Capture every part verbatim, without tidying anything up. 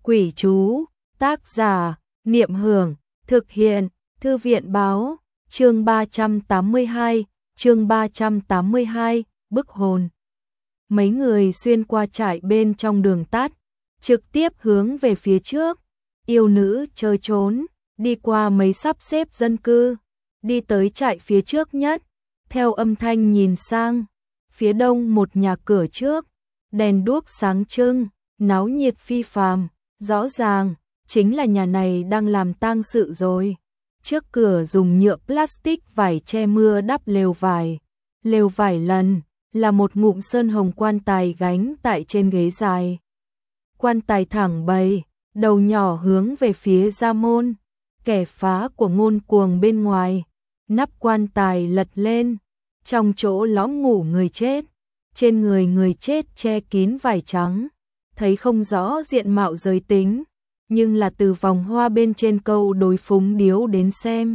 Quỷ chú, tác giả, Niệm Hưởng, thực hiện, Thư viện Báo, chương ba trăm tám mươi hai, chương ba trăm tám mươi hai, bức hồn. Mấy người xuyên qua trại bên trong đường tắt, trực tiếp hướng về phía trước, yêu nữ chơi trốn, đi qua mấy sắp xếp dân cư, đi tới trại phía trước nhất, theo âm thanh nhìn sang, phía đông một nhà cửa trước, đèn đuốc sáng trưng, náo nhiệt phi phàm, rõ ràng, chính là nhà này đang làm tang sự rồi. Trước cửa dùng nhựa plastic vải che mưa đắp lều vải, lều vải lần là một ngụm sơn hồng quan tài gánh tại trên ghế dài. Quan tài thẳng bày, đầu nhỏ hướng về phía ra môn, kẻ phá của ngôn cuồng bên ngoài, nắp quan tài lật lên, trong chỗ lõm ngủ người chết, trên người người chết che kín vải trắng, thấy không rõ diện mạo giới tính, nhưng là từ vòng hoa bên trên câu đối phúng điếu đến xem.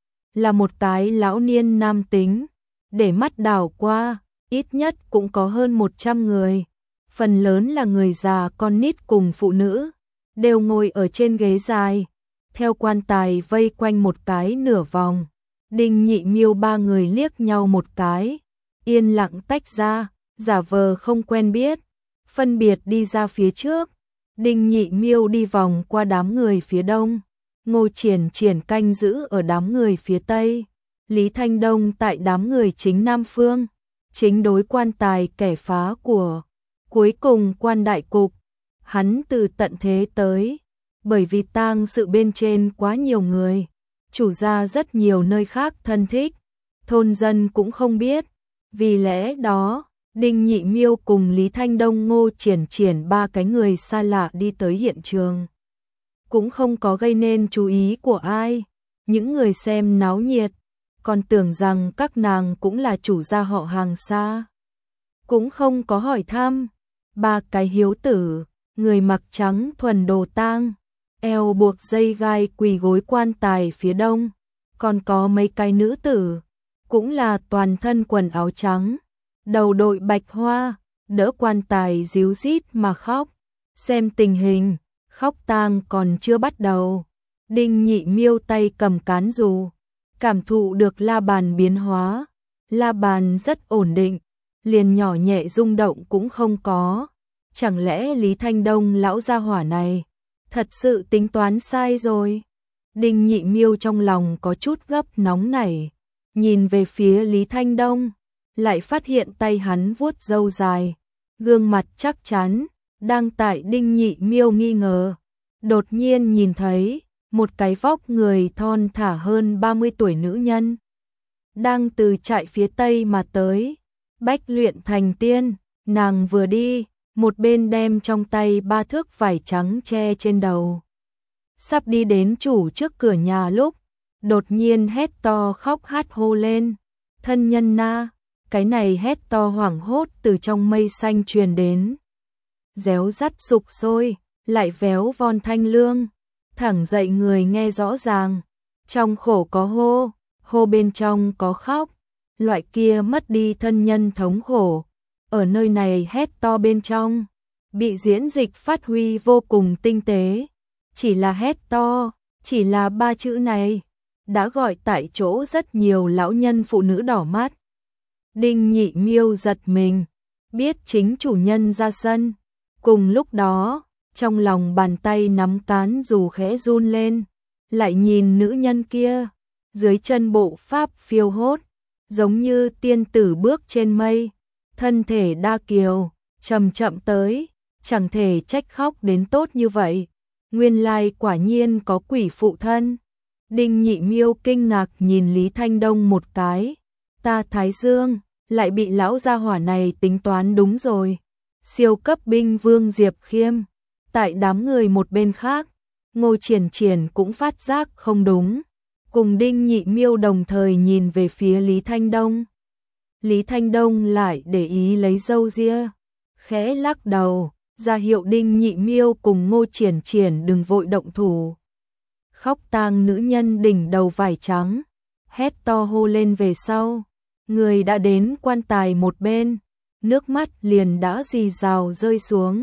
Là một cái lão niên nam tính, để mắt đảo qua, ít nhất cũng có hơn một trăm người, phần lớn là người già con nít cùng phụ nữ, đều ngồi ở trên ghế dài, theo quan tài vây quanh một cái nửa vòng. Đinh Nhị Miêu ba người liếc nhau một cái, yên lặng tách ra, giả vờ không quen biết, phân biệt đi ra phía trước. Đinh Nhị Miêu đi vòng qua đám người phía đông, Ngô Triển Triển canh giữ ở đám người phía tây, Lý Thanh Đông tại đám người chính nam phương, chính đối quan tài kẻ phá của. Cuối cùng quan đại cục, hắn từ tận thế tới, bởi vì tang sự bên trên quá nhiều người, chủ gia rất nhiều nơi khác thân thích, thôn dân cũng không biết, vì lẽ đó, Đinh Nhị Miêu cùng Lý Thanh Đông Ngô Triển Triển ba cái người xa lạ đi tới hiện trường. Cũng không có gây nên chú ý của ai, những người xem náo nhiệt, còn tưởng rằng các nàng cũng là chủ gia họ hàng xa. Cũng không có hỏi thăm, ba cái hiếu tử, người mặc trắng thuần đồ tang, eo buộc dây gai quỳ gối quan tài phía đông, còn có mấy cái nữ tử, cũng là toàn thân quần áo trắng, đầu đội bạch hoa, đỡ quan tài ríu rít mà khóc. Xem tình hình, khóc tang còn chưa bắt đầu. Đinh Nhị Miêu tay cầm cán dù, cảm thụ được la bàn biến hóa, la bàn rất ổn định, liền nhỏ nhẹ rung động cũng không có. Chẳng lẽ Lý Thanh Đông lão gia hỏa này thật sự tính toán sai rồi? Đinh Nhị Miêu trong lòng có chút gấp nóng nảy, nhìn về phía Lý Thanh Đông, lại phát hiện tay hắn vuốt râu dài, gương mặt chắc chắn, đang tại Đinh Nhị Miêu nghi ngờ. Đột nhiên nhìn thấy một cái vóc người thon thả hơn ba mươi tuổi nữ nhân, đang từ trại phía tây mà tới, bách luyện thành tiên, nàng vừa đi, một bên đem trong tay ba thước vải trắng che trên đầu. Sắp đi đến chủ trước cửa nhà lúc, đột nhiên hét to khóc hát hô lên, thân nhân na. Cái này hét to hoảng hốt từ trong mây xanh truyền đến. Réo rắt sục sôi, lại véo von thanh lương, thẳng dậy người nghe rõ ràng. Trong khổ có hô, hô bên trong có khóc, loại kia mất đi thân nhân thống khổ. Ở nơi này hét to bên trong, bị diễn dịch phát huy vô cùng tinh tế. Chỉ là hét to, chỉ là ba chữ này, đã gọi tại chỗ rất nhiều lão nhân phụ nữ đỏ mắt. Đinh Nhị Miêu giật mình, biết chính chủ nhân ra sân. Cùng lúc đó, trong lòng bàn tay nắm cán dù khẽ run lên, lại nhìn nữ nhân kia, dưới chân bộ pháp phiêu hốt, giống như tiên tử bước trên mây, thân thể đa kiều, chậm chậm tới, chẳng thể trách khóc đến tốt như vậy. Nguyên lai quả nhiên có quỷ phụ thân. Đinh Nhị Miêu kinh ngạc nhìn Lý Thanh Đông một cái, ta Thái Dương lại bị lão gia hỏa này tính toán đúng rồi. Siêu cấp binh vương Diệp Khiêm, tại đám người một bên khác, Ngô Triển Triển cũng phát giác không đúng, cùng Đinh Nhị Miêu đồng thời nhìn về phía Lý Thanh Đông. Lý Thanh Đông lại để ý lấy râu ria, khẽ lắc đầu, ra hiệu Đinh Nhị Miêu cùng Ngô Triển Triển đừng vội động thủ. Khóc tang nữ nhân đỉnh đầu vải trắng, hét to hô lên về sau. Người đã đến quan tài một bên, nước mắt liền đã rì rào rơi xuống,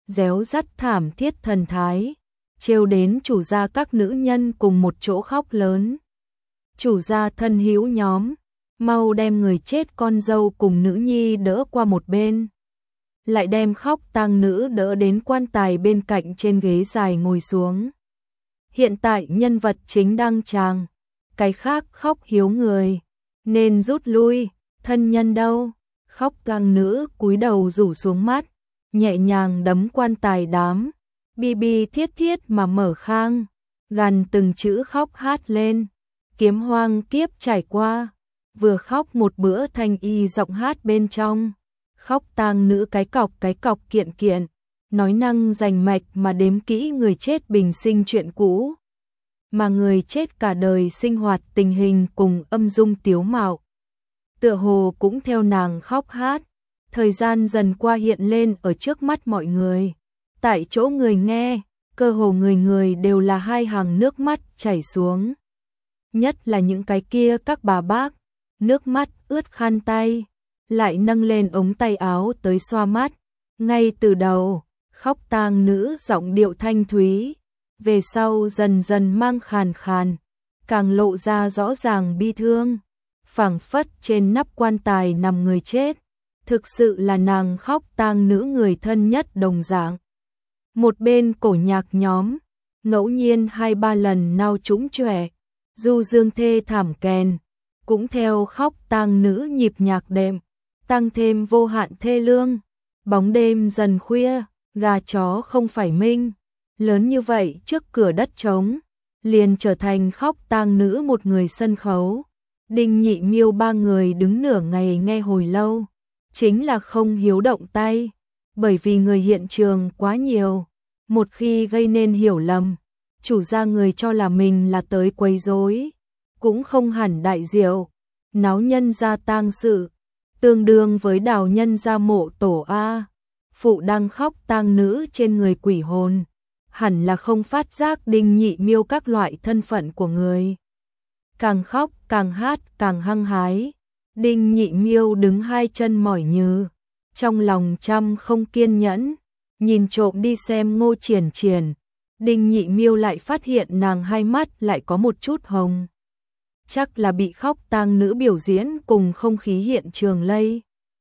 réo rắt thảm thiết thần thái, trêu đến chủ gia các nữ nhân cùng một chỗ khóc lớn. Chủ gia thân hữu nhóm, mau đem người chết con dâu cùng nữ nhi đỡ qua một bên. Lại đem khóc tang nữ đỡ đến quan tài bên cạnh trên ghế dài ngồi xuống. Hiện tại nhân vật chính đang tràng, cái khác khóc hiếu người, nên rút lui, thân nhân đâu? Khóc tang nữ cúi đầu rủ xuống mắt, nhẹ nhàng đấm quan tài đám, bi bi thiết thiết mà mở khang, gằn từng chữ khóc hát lên, kiếm hoang kiếp trải qua, vừa khóc một bữa thanh y giọng hát bên trong, khóc tang nữ cái cọc cái cọc kiện kiện, nói năng rành mạch mà đếm kỹ người chết bình sinh chuyện cũ, mà người chết cả đời sinh hoạt tình hình cùng âm dung tiếu mạo. Tựa hồ cũng theo nàng khóc hát, thời gian dần qua hiện lên ở trước mắt mọi người. Tại chỗ người nghe, cơ hồ người người đều là hai hàng nước mắt chảy xuống. Nhất là những cái kia các bà bác, nước mắt ướt khăn tay, lại nâng lên ống tay áo tới xoa mắt. Ngay từ đầu, khóc tang nữ giọng điệu thanh thúy, về sau dần dần mang khàn khàn, càng lộ ra rõ ràng bi thương. Phảng phất trên nắp quan tài nằm người chết, thực sự là nàng khóc tang nữ người thân nhất đồng dạng. Một bên cổ nhạc nhóm, ngẫu nhiên hai ba lần nao trũng chỏe, du dương thê thảm kèn, cũng theo khóc tang nữ nhịp nhạc đệm, tăng thêm vô hạn thê lương. Bóng đêm dần khuya, gà chó không phải minh, lớn như vậy trước cửa đất trống, liền trở thành khóc tang nữ một người sân khấu. Đinh Nhị Miêu ba người đứng nửa ngày nghe hồi lâu, chính là không hiếu động tay, bởi vì người hiện trường quá nhiều, một khi gây nên hiểu lầm, chủ gia người cho là mình là tới quấy rối, cũng không hẳn đại diệu, náo nhân gia tang sự, tương đương với đào nhân gia mộ tổ a, phụ đang khóc tang nữ trên người quỷ hồn, hẳn là không phát giác Đinh Nhị Miêu các loại thân phận của người. Càng khóc, càng hát, càng hăng hái. Đinh Nhị Miêu đứng hai chân mỏi nhừ, trong lòng trăm không kiên nhẫn, nhìn trộm đi xem Ngô Triển Triển. Đinh Nhị Miêu lại phát hiện nàng hai mắt lại có một chút hồng. Chắc là bị khóc tang nữ biểu diễn cùng không khí hiện trường lây.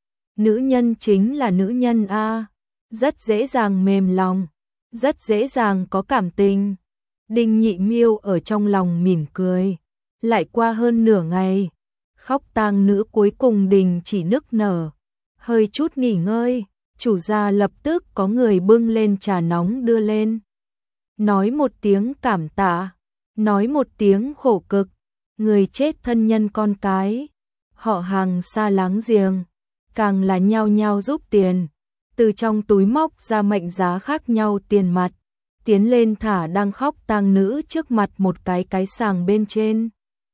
Nữ nhân chính là nữ nhân a, rất dễ dàng mềm lòng, rất dễ dàng có cảm tình. Đinh Nhị Miêu ở trong lòng mỉm cười. Lại qua hơn nửa ngày, khóc tang nữ cuối cùng đình chỉ nức nở, hơi chút nghỉ ngơi, chủ gia lập tức có người bưng lên trà nóng đưa lên. Nói một tiếng cảm tạ, nói một tiếng khổ cực, người chết thân nhân con cái, họ hàng xa láng giềng, càng là nhao nhao giúp tiền, từ trong túi móc ra mệnh giá khác nhau tiền mặt, tiến lên thả đang khóc tang nữ trước mặt một cái cái sàng bên trên.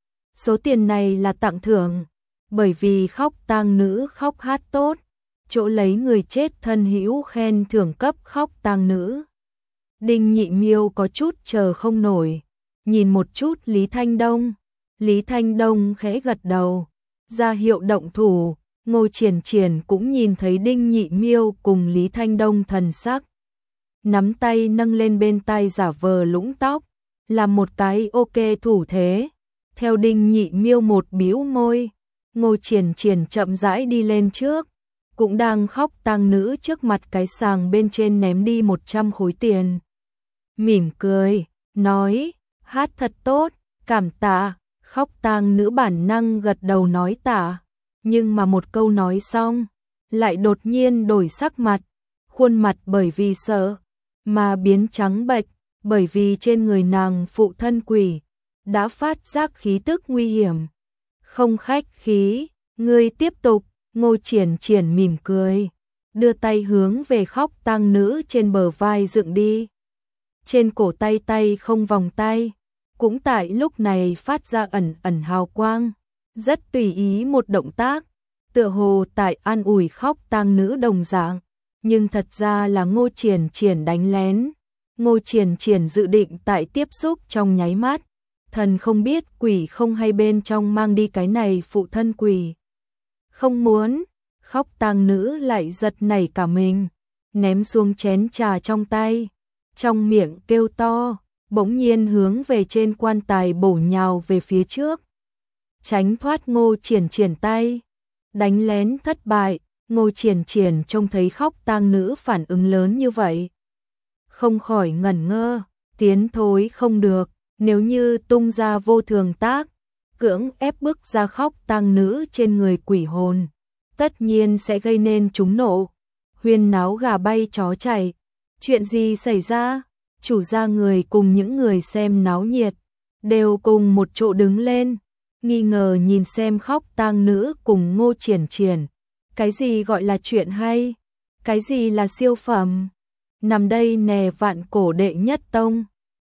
Số tiền này là tặng thưởng, bởi vì khóc tang nữ khóc hát tốt, chỗ lấy người chết thân hữu khen thưởng cấp khóc tang nữ. Đinh Nhị Miêu có chút chờ không nổi, nhìn một chút Lý Thanh Đông, Lý Thanh Đông khẽ gật đầu, ra hiệu động thủ. Ngô Triển Triển cũng nhìn thấy Đinh Nhị Miêu cùng Lý Thanh Đông thần sắc, nắm tay nâng lên bên tai giả vờ lũng tóc, làm một cái ok thủ thế. Theo Đinh Nhị Miêu một bĩu môi, Ngô Triển Triển chậm rãi đi lên trước, cũng đang khóc tang nữ trước mặt cái sàng bên trên ném đi một trăm khối tiền. Mỉm cười, nói, hát thật tốt, cảm tạ. Khóc tang nữ bản năng gật đầu nói tạ, nhưng mà một câu nói xong, lại đột nhiên đổi sắc mặt, khuôn mặt bởi vì sợ mà biến trắng bệch, bởi vì trên người nàng phụ thân quỷ đã phát giác khí tức nguy hiểm. Không khách khí, ngươi tiếp tục. Ngô Triển Triển mỉm cười, đưa tay hướng về khóc tang nữ trên bờ vai dựng đi. Trên cổ tay tay không vòng tay, cũng tại lúc này phát ra ẩn ẩn hào quang, rất tùy ý một động tác, tựa hồ tại an ủi khóc tang nữ đồng dạng, nhưng thật ra là Ngô Triển Triển đánh lén. Ngô Triển Triển dự định tại tiếp xúc trong nháy mắt, thần không biết quỷ không hay bên trong mang đi cái này phụ thân quỷ. Không muốn, khóc tang nữ lại giật nảy cả mình, ném xuống chén trà trong tay, trong miệng kêu to, bỗng nhiên hướng về trên quan tài bổ nhào về phía trước. Tránh thoát Ngô Triển Triển tay, đánh lén thất bại, Ngô Triển Triển trông thấy Khóc Tang Nữ phản ứng lớn như vậy, không khỏi ngẩn ngơ, tiến thối không được, nếu như tung ra vô thường tác, cưỡng ép bức ra Khóc Tang Nữ trên người quỷ hồn, tất nhiên sẽ gây nên chúng nộ, huyên náo gà bay chó chạy. Chuyện gì xảy ra? Chủ gia người cùng những người xem náo nhiệt đều cùng một chỗ đứng lên, nghi ngờ nhìn xem Khóc Tang Nữ cùng Ngô Triển Triển. Cái gì gọi là chuyện hay? Cái gì là siêu phẩm? Nằm đây nè Vạn Cổ đệ nhất tông,